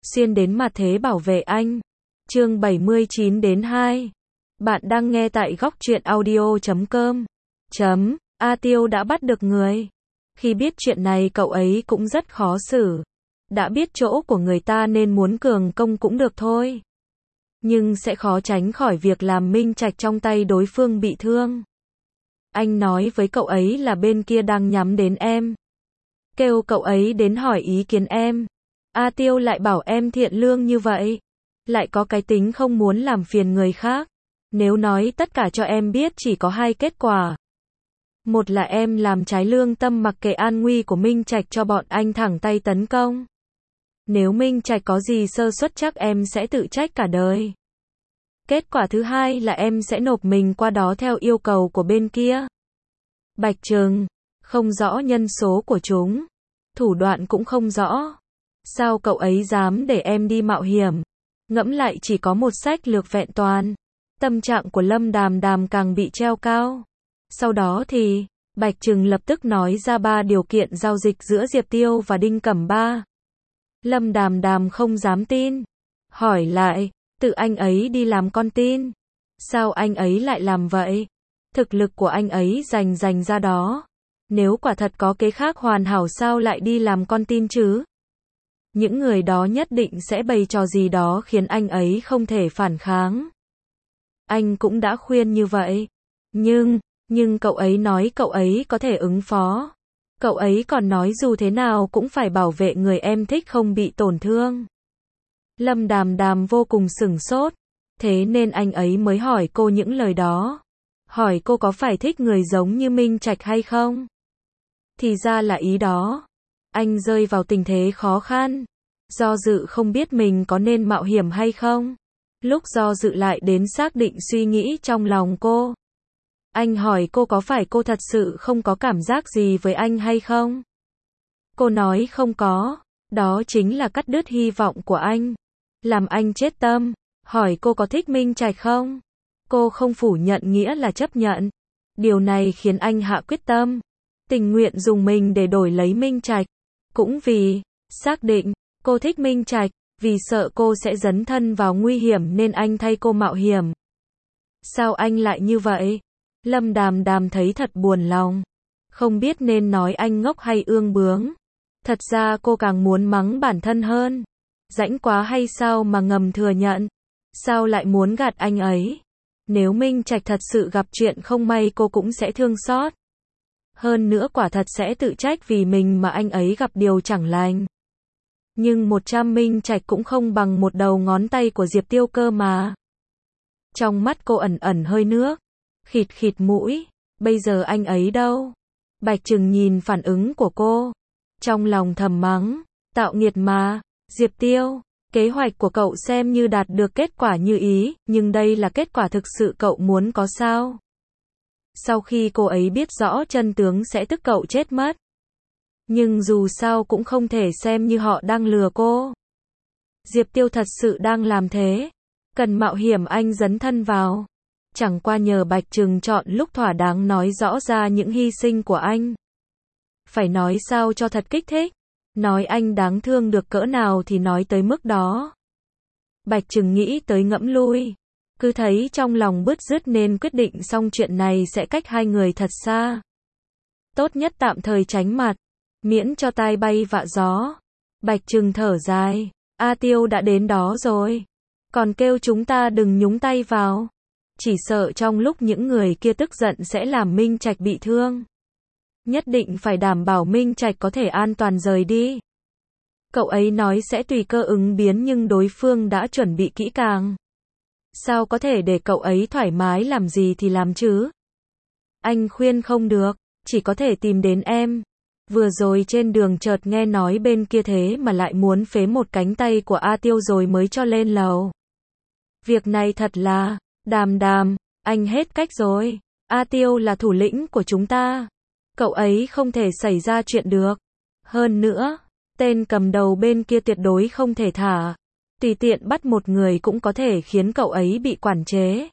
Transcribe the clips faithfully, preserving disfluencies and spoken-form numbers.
xuyên đến mặt thế bảo vệ anh. Chương bảy mươi chín đến hai. Bạn đang nghe tại góc truyện audio chấm com. Chấm, A Tiêu đã bắt được người. Khi biết chuyện này cậu ấy cũng rất khó xử. Đã biết chỗ của người ta nên muốn cường công cũng được thôi. Nhưng sẽ khó tránh khỏi việc làm minh trạch trong tay đối phương bị thương. Anh nói với cậu ấy là bên kia đang nhắm đến em. Kêu cậu ấy đến hỏi ý kiến em. A Tiêu lại bảo em thiện lương như vậy. Lại có cái tính không muốn làm phiền người khác. Nếu nói tất cả cho em biết chỉ có hai kết quả. Một là em làm trái lương tâm mặc kệ an nguy của Minh Trạch cho bọn anh thẳng tay tấn công. Nếu Minh Trạch có gì sơ suất chắc em sẽ tự trách cả đời. Kết quả thứ hai là em sẽ nộp mình qua đó theo yêu cầu của bên kia. Bạch Trừng, không rõ nhân số của chúng. Thủ đoạn cũng không rõ. Sao cậu ấy dám để em đi mạo hiểm? Ngẫm lại chỉ có một sách lược vẹn toàn. Tâm trạng của Lâm Đàm Đàm càng bị treo cao. Sau đó thì, Bạch Trừng lập tức nói ra ba điều kiện giao dịch giữa Diệp Tiêu và Đinh Cẩm Ba. Lâm Đàm Đàm không dám tin. Hỏi lại, tự anh ấy đi làm con tin. Sao anh ấy lại làm vậy? Thực lực của anh ấy rành rành ra đó. Nếu quả thật có kế khác hoàn hảo sao lại đi làm con tin chứ? Những người đó nhất định sẽ bày trò gì đó khiến anh ấy không thể phản kháng. Anh cũng đã khuyên như vậy. Nhưng, nhưng cậu ấy nói cậu ấy có thể ứng phó. Cậu ấy còn nói dù thế nào cũng phải bảo vệ người em thích không bị tổn thương. Lâm Đàm Đàm vô cùng sửng sốt. Thế nên anh ấy mới hỏi cô những lời đó. Hỏi cô có phải thích người giống như Minh Trạch hay không? Thì ra là ý đó. Anh rơi vào tình thế khó khăn. Do dự không biết mình có nên mạo hiểm hay không. Lúc do dự lại đến xác định suy nghĩ trong lòng cô. Anh hỏi cô có phải cô thật sự không có cảm giác gì với anh hay không? Cô nói không có. Đó chính là cắt đứt hy vọng của anh. Làm anh chết tâm. Hỏi cô có thích Minh Trạch không? Cô không phủ nhận nghĩa là chấp nhận. Điều này khiến anh hạ quyết tâm. Tình nguyện dùng mình để đổi lấy Minh Trạch. Cũng vì, xác định, cô thích Minh Trạch, vì sợ cô sẽ dấn thân vào nguy hiểm nên anh thay cô mạo hiểm. Sao anh lại như vậy? Lâm Đàm Đàm thấy thật buồn lòng. Không biết nên nói anh ngốc hay ương bướng. Thật ra cô càng muốn mắng bản thân hơn. Rãnh quá hay sao mà ngầm thừa nhận? Sao lại muốn gạt anh ấy? Nếu Minh Trạch thật sự gặp chuyện không may cô cũng sẽ thương xót. Hơn nữa quả thật sẽ tự trách vì mình mà anh ấy gặp điều chẳng lành. Nhưng một trăm Minh Trạch cũng không bằng một đầu ngón tay của Diệp Tiêu cơ mà. Trong mắt cô ẩn ẩn hơi nước. Khịt khịt mũi. Bây giờ anh ấy đâu? Bạch Trừng nhìn phản ứng của cô. Trong lòng thầm mắng. Tạo nghiệt mà. Diệp Tiêu. Kế hoạch của cậu xem như đạt được kết quả như ý. Nhưng đây là kết quả thực sự cậu muốn có sao? Sau khi cô ấy biết rõ chân tướng sẽ tức cậu chết mất. Nhưng dù sao cũng không thể xem như họ đang lừa cô. Diệp Tiêu thật sự đang làm thế. Cần mạo hiểm anh dấn thân vào. Chẳng qua nhờ Bạch Trừng chọn lúc thỏa đáng nói rõ ra những hy sinh của anh. Phải nói sao cho thật kích thích. Nói anh đáng thương được cỡ nào thì nói tới mức đó. Bạch Trừng nghĩ tới ngẫm lui. Cứ thấy trong lòng bứt rứt nên quyết định xong chuyện này sẽ cách hai người thật xa. Tốt nhất tạm thời tránh mặt. Miễn cho tai bay vạ gió. Bạch Trừng thở dài. A Tiêu đã đến đó rồi. Còn kêu chúng ta đừng nhúng tay vào. Chỉ sợ trong lúc những người kia tức giận sẽ làm Minh Trạch bị thương. Nhất định phải đảm bảo Minh Trạch có thể an toàn rời đi. Cậu ấy nói sẽ tùy cơ ứng biến nhưng đối phương đã chuẩn bị kỹ càng. Sao có thể để cậu ấy thoải mái làm gì thì làm chứ? Anh khuyên không được, chỉ có thể tìm đến em. Vừa rồi trên đường chợt nghe nói bên kia thế mà lại muốn phế một cánh tay của A Tiêu rồi mới cho lên lầu. Việc này thật là, Đàm Đàm, anh hết cách rồi. A Tiêu là thủ lĩnh của chúng ta. Cậu ấy không thể xảy ra chuyện được. Hơn nữa, tên cầm đầu bên kia tuyệt đối không thể thả. Tùy tiện bắt một người cũng có thể khiến cậu ấy bị quản chế.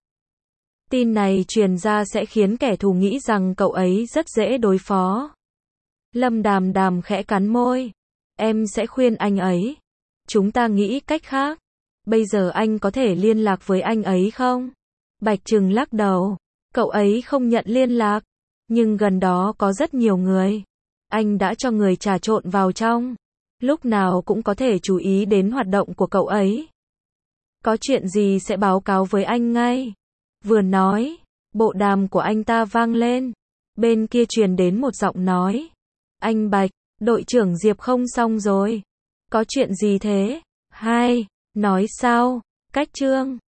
Tin này truyền ra sẽ khiến kẻ thù nghĩ rằng cậu ấy rất dễ đối phó. Lâm Đàm Đàm khẽ cắn môi. Em sẽ khuyên anh ấy. Chúng ta nghĩ cách khác. Bây giờ anh có thể liên lạc với anh ấy không? Bạch Trừng lắc đầu. Cậu ấy không nhận liên lạc. Nhưng gần đó có rất nhiều người. Anh đã cho người trà trộn vào trong. Lúc nào cũng có thể chú ý đến hoạt động của cậu ấy. Có chuyện gì sẽ báo cáo với anh ngay. Vừa nói, bộ đàm của anh ta vang lên. Bên kia truyền đến một giọng nói. Anh Bạch, đội trưởng Diệp không xong rồi. Có chuyện gì thế? Hai, nói sao? Cách Trương.